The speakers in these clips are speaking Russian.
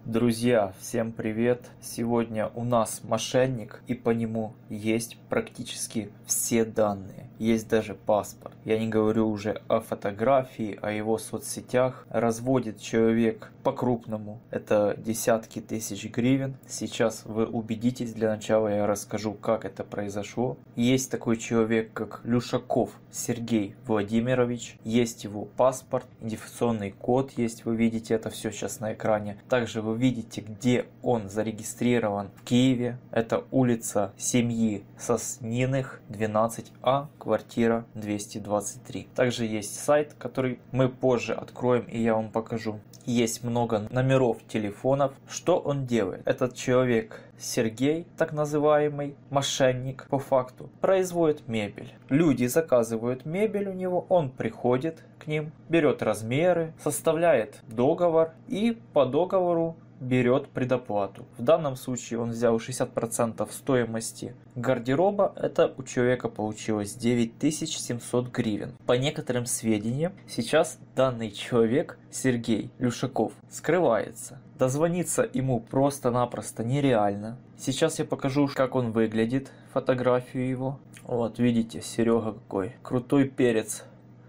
Друзья, всем привет! Сегодня у нас мошенник, и по нему есть практически все данные. Есть даже паспорт. Я не говорю уже о фотографии, о его соцсетях. Разводит человек по-крупному. Это десятки тысяч гривен. Сейчас вы убедитесь. Для начала я расскажу, как это произошло. Есть такой человек, как Люшаков Сергей Владимирович. Есть его паспорт, идентификационный код есть. Вы видите это все сейчас на экране. Также вы видите, где он зарегистрирован в Киеве. Это улица семьи Сосниных, 12А, квартира 223. Также есть сайт, который мы позже откроем и я вам покажу. Есть много номеров телефонов. Что он делает? Этот человек Сергей, так называемый мошенник по факту, производит мебель. Люди заказывают мебель у него, он приходит к ним, берет размеры, составляет договор и по договору берет предоплату. В данном случае он взял 60% стоимости гардероба. Это у человека получилось 9700 гривен. По некоторым сведениям, сейчас данный человек, Сергей Люшаков, скрывается. Дозвониться ему просто-напросто нереально. Сейчас я покажу, как он выглядит, фотографию его. Вот, видите, Серега какой крутой перец.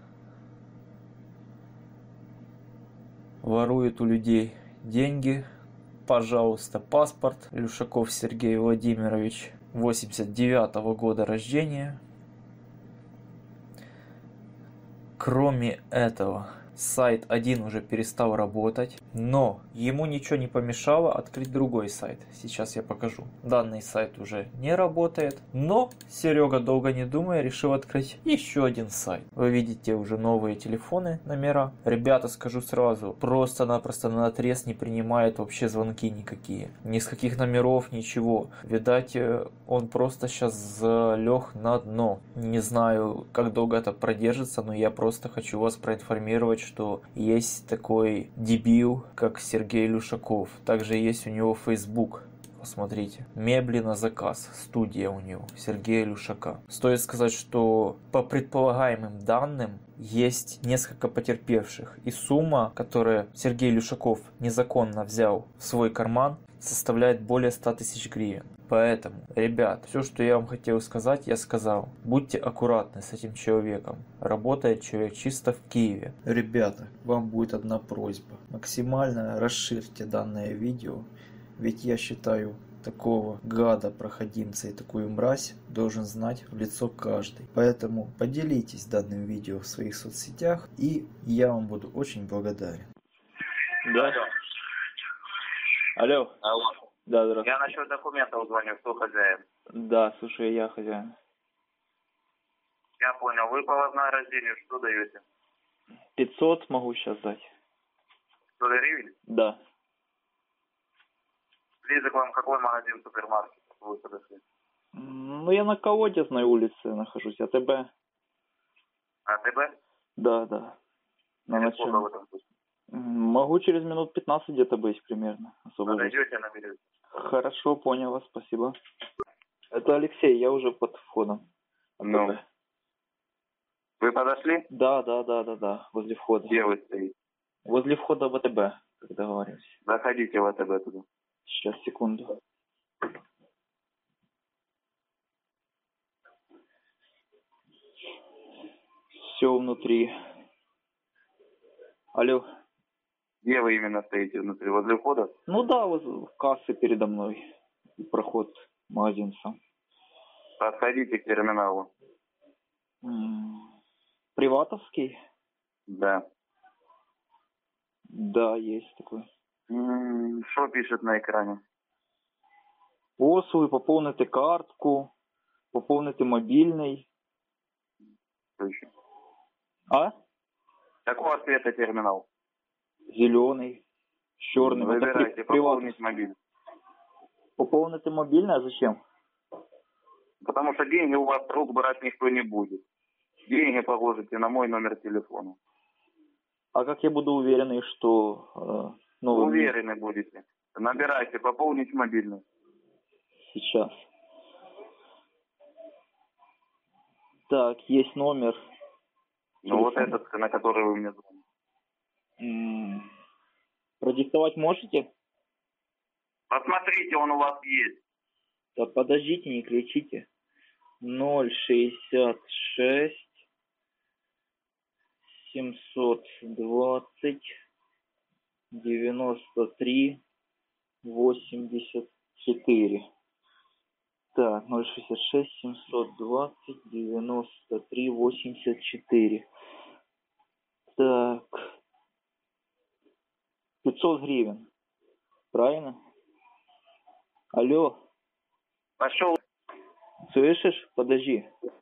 Ворует у людей деньги. Пожалуйста, паспорт. Люшаков Сергей Владимирович, 89-го года рождения. Кроме этого, сайт один уже перестал работать, но ему ничего не помешало открыть другой сайт. Сейчас я покажу. Данный сайт уже не работает, но Серега, долго не думая, решил открыть еще один сайт. Вы видите уже новые телефоны, номера. Ребята, скажу сразу, просто-напросто наотрез не принимает вообще звонки никакие. Ни с каких номеров, ничего. Видать, он просто сейчас залег на дно. Не знаю, как долго это продержится, но я просто хочу вас проинформировать, что есть такой дебил, как Сергей Люшаков. Также есть у него Facebook. Посмотрите. Мебли на заказ. Студия у него. Сергея Люшака. Стоит сказать, что по предполагаемым данным есть несколько потерпевших. И сумма, которую Сергей Люшаков незаконно взял в свой карман, составляет более 100 тысяч гривен. Поэтому, ребят, все, что я вам хотел сказать, я сказал. Будьте аккуратны с этим человеком. Работает человек чисто в Киеве. Ребята, вам будет одна просьба. Максимально расширьте данное видео. Ведь я считаю, такого гада, проходимца и такую мразь должен знать в лицо каждый. Поэтому поделитесь данным видео в своих соцсетях, и я вам буду очень благодарен. Да. Алло. Алло. Да, здравствуйте. Я насчет документов звоню, кто хозяин? Да, слушай, я хозяин. Я понял. Вы по вознаграждению что даете? 500 могу сейчас дать. 100 гривен? Да. Ближе к вам какой магазин, супермаркет? Вы подошли? Ну, я на Колодезной улице нахожусь, АТБ. АТБ? Да, да. На Через сколько начале. вы там будете? Могу через минут 15 где-то быть примерно. Особо же. Подойдете, наберете. Хорошо, понял вас, спасибо. Это Алексей, я уже под входом. АТБ. Ну. Вы подошли? Да, возле входа. Где вы стоите? Возле входа в АТБ, как договорились. Заходите в АТБ туда. Сейчас, секунду. Все внутри. Алло. Где вы именно стоите внутри? Возле входа? Ну да, вот в кассе передо мной. Проход в магазин сам. Подходите к терминалу. Приватовский? Да. Да, есть такой. Что пишет на экране? Послуги, поповнити картку, поповнити мобільний. Что еще? А? Какого цвета терминал? Зеленый, с черным. Это Выбирайте, пополнить мобиль. Пополнити мобильный, а зачем? Потому что деньги у вас с рук брать никто не будет. Деньги положите на мой номер телефона. А как я буду уверенный, что... Уверены будете. Набирайте, пополнить мобильный. Сейчас. Так, есть номер. Ну вот этот, на который вы мне звоните. Продиктовать можете? Посмотрите, он у вас есть. Да подождите, не кричите. 066 720 93 84. Так, 066 720 93 84. Так, 500 гривен. Правильно? Алло, Пошел. слышишь? Подожди.